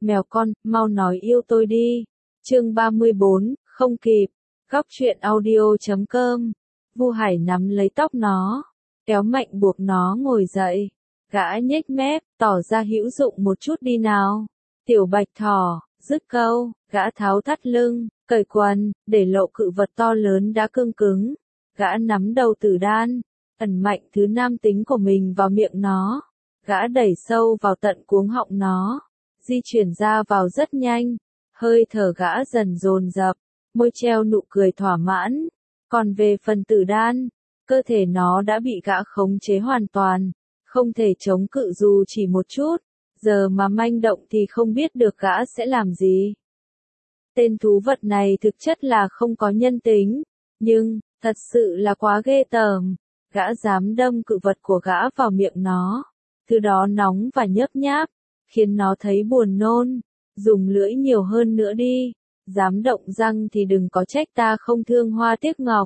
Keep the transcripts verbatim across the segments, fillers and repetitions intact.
Mèo con, mau nói yêu tôi đi. Chương ba mươi bốn, không kịp. Góc truyện audio chấm com. Vu Hải nắm lấy tóc nó, kéo mạnh buộc nó ngồi dậy. Gã nhếch mép, tỏ ra hữu dụng một chút đi nào. Tiểu Bạch Thỏ, dứt câu, gã tháo thắt lưng, cởi quần, để lộ cự vật to lớn đã cương cứng. Gã nắm đầu Tử Đan, ẩn mạnh thứ nam tính của mình vào miệng nó. Gã đẩy sâu vào tận cuống họng nó, di chuyển ra vào rất nhanh. Hơi thở gã dần dồn dập, môi treo nụ cười thỏa mãn. Còn về phần Tử Đan, cơ thể nó đã bị gã khống chế hoàn toàn, không thể chống cự dù chỉ một chút. Giờ mà manh động thì không biết được gã sẽ làm gì. Tên thú vật này thực chất là không có nhân tính, nhưng, thật sự là quá ghê tởm. Gã dám đâm cự vật của gã vào miệng nó, thứ đó nóng và nhớp nháp, khiến nó thấy buồn nôn. Dùng lưỡi nhiều hơn nữa đi, dám động răng thì đừng có trách ta không thương hoa tiếc ngọc.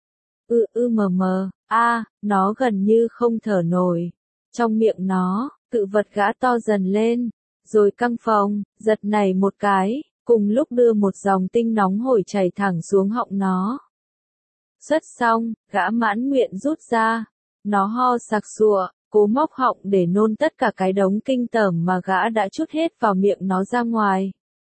Ư ư mờ mờ, a, nó gần như không thở nổi. Trong miệng nó, cự vật gã to dần lên, rồi căng phồng, giật nảy một cái, cùng lúc đưa một dòng tinh nóng hổi chảy thẳng xuống họng nó. Xuất xong, gã mãn nguyện rút ra, nó ho sặc sụa, cố móc họng để nôn tất cả cái đống kinh tởm mà gã đã trút hết vào miệng nó ra ngoài.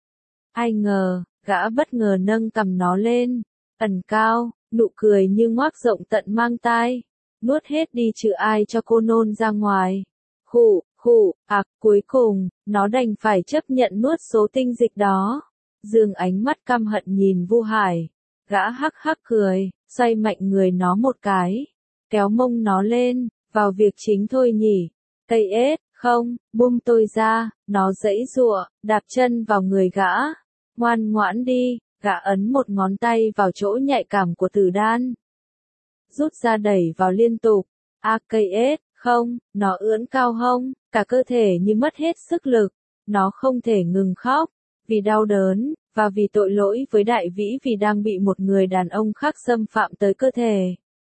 Ai ngờ, gã bất ngờ nâng cằm nó lên, ẩn cao, nụ cười như ngoác rộng tận mang tai, nuốt hết đi chữ ai cho cô nôn ra ngoài. Khụ, khụ, ạc, cuối cùng, nó đành phải chấp nhận nuốt số tinh dịch đó. Dương ánh mắt căm hận nhìn Vu Hải, gã hắc hắc cười, xoay mạnh người nó một cái, kéo mông nó lên, vào việc chính thôi nhỉ. Cây ết, không, buông tôi ra, nó giãy giụa, đạp chân vào người gã. Ngoan ngoãn đi, gã ấn một ngón tay vào chỗ nhạy cảm của Tử Đan. Rút ra đẩy vào liên tục. A cây ết, không, nó ưỡn cao hông, cả cơ thể như mất hết sức lực. Nó không thể ngừng khóc, vì đau đớn, và vì tội lỗi với Đại Vĩ vì đang bị một người đàn ông khác xâm phạm tới cơ thể.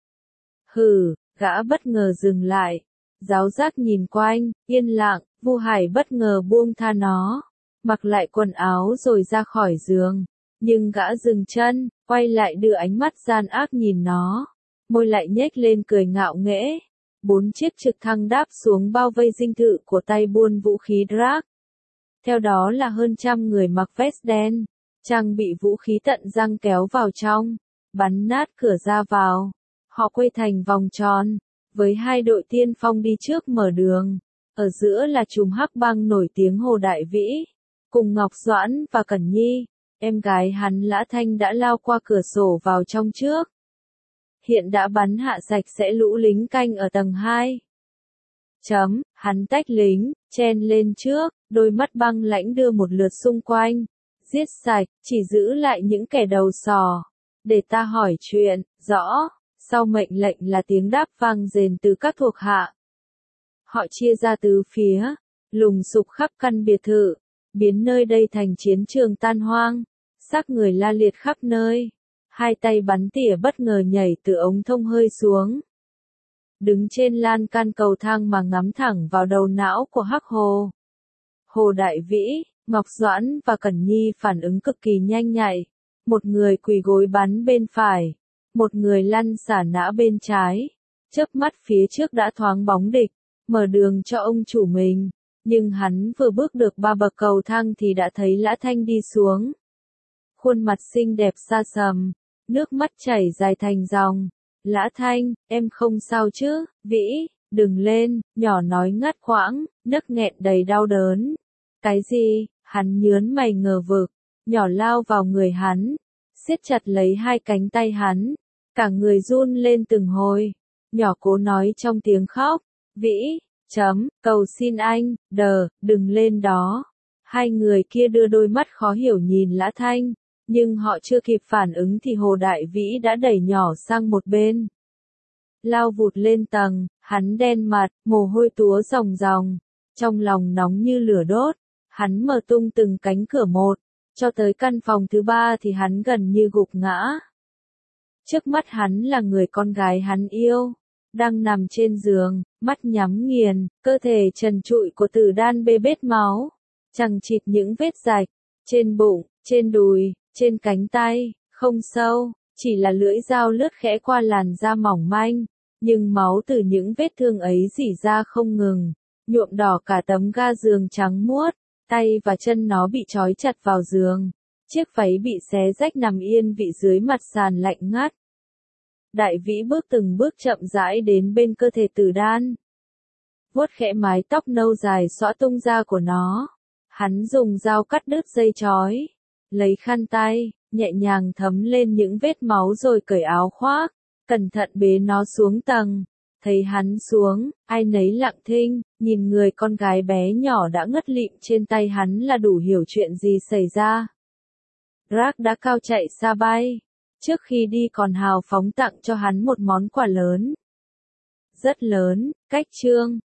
Hừ, gã bất ngờ dừng lại, giáo giác nhìn quanh, yên lặng. Vu Hải bất ngờ buông tha nó, mặc lại quần áo rồi ra khỏi giường. Nhưng gã dừng chân, quay lại đưa ánh mắt gian ác nhìn nó, môi lại nhếch lên cười ngạo nghễ. Bốn chiếc trực thăng đáp xuống bao vây dinh thự của tay buôn vũ khí Drake. Theo đó là hơn trăm người mặc vest đen, trang bị vũ khí tận răng kéo vào trong, bắn nát cửa ra vào. Họ quay thành vòng tròn, với hai đội tiên phong đi trước mở đường. Ở giữa là trùm hắc bang nổi tiếng Hồ Đại Vĩ, cùng Ngọc Doãn và Cẩn Nhi. Em gái hắn Lã Thanh đã lao qua cửa sổ vào trong trước. Hiện đã bắn hạ sạch sẽ lũ lính canh ở tầng hai. Chấm, hắn tách lính, chen lên trước, đôi mắt băng lãnh đưa một lượt xung quanh. Giết sạch, chỉ giữ lại những kẻ đầu sò. Để ta hỏi chuyện, rõ. Sau mệnh lệnh là tiếng đáp vang rền từ các thuộc hạ. Họ chia ra tứ phía, lùng sục khắp căn biệt thự, biến nơi đây thành chiến trường tan hoang. Xác người la liệt khắp nơi. Hai tay bắn tỉa bất ngờ nhảy từ ống thông hơi xuống. Đứng trên lan can cầu thang mà ngắm thẳng vào đầu não của Hắc Hồ. Hồ Đại Vĩ, Ngọc Doãn và Cẩn Nhi phản ứng cực kỳ nhanh nhạy. Một người quỳ gối bắn bên phải, một người lăn xả nã bên trái. Chớp mắt phía trước đã thoáng bóng địch, mở đường cho ông chủ mình. Nhưng hắn vừa bước được ba bậc cầu thang thì đã thấy Lã Thanh đi xuống. Khuôn mặt xinh đẹp xa sầm, nước mắt chảy dài thành dòng. Lã Thanh, em không sao chứ? Vĩ, đừng lên, nhỏ nói ngắt quãng, nấc nghẹn đầy đau đớn. Cái gì? Hắn nhớn mày ngờ vực, nhỏ lao vào người hắn, siết chặt lấy hai cánh tay hắn, cả người run lên từng hồi. Nhỏ cố nói trong tiếng khóc, Vĩ, chấm, cầu xin anh, đờ, đừng lên đó. Hai người kia đưa đôi mắt khó hiểu nhìn Lã Thanh. Nhưng họ chưa kịp phản ứng thì Hồ Đại Vĩ đã đẩy nhỏ sang một bên. Lao vụt lên tầng, hắn đen mặt, mồ hôi túa ròng ròng, trong lòng nóng như lửa đốt. Hắn mở tung từng cánh cửa một, cho tới căn phòng thứ ba thì hắn gần như gục ngã. Trước mắt hắn là người con gái hắn yêu, đang nằm trên giường, mắt nhắm nghiền, cơ thể trần trụi của Tử Đan bê bết máu. chằng chịt những vết rạch, trên bụng, trên đùi, trên cánh tay, không sâu, chỉ là lưỡi dao lướt khẽ qua làn da mỏng manh, nhưng máu từ những vết thương ấy rỉ ra không ngừng, nhuộm đỏ cả tấm ga giường trắng muốt, tay và chân nó bị trói chặt vào giường, chiếc váy bị xé rách nằm yên vị dưới mặt sàn lạnh ngắt. Đại Vĩ bước từng bước chậm rãi đến bên cơ thể Tử Đan, vuốt khẽ mái tóc nâu dài xõa tung ra của nó. Hắn dùng dao cắt đứt dây trói, lấy khăn tay, nhẹ nhàng thấm lên những vết máu rồi cởi áo khoác, cẩn thận bế nó xuống tầng. Thấy hắn xuống, ai nấy lặng thinh, nhìn người con gái bé nhỏ đã ngất lịm trên tay hắn là đủ hiểu chuyện gì xảy ra. Rác đã cao chạy xa bay, trước khi đi còn hào phóng tặng cho hắn một món quà lớn. Rất lớn, cách Trương,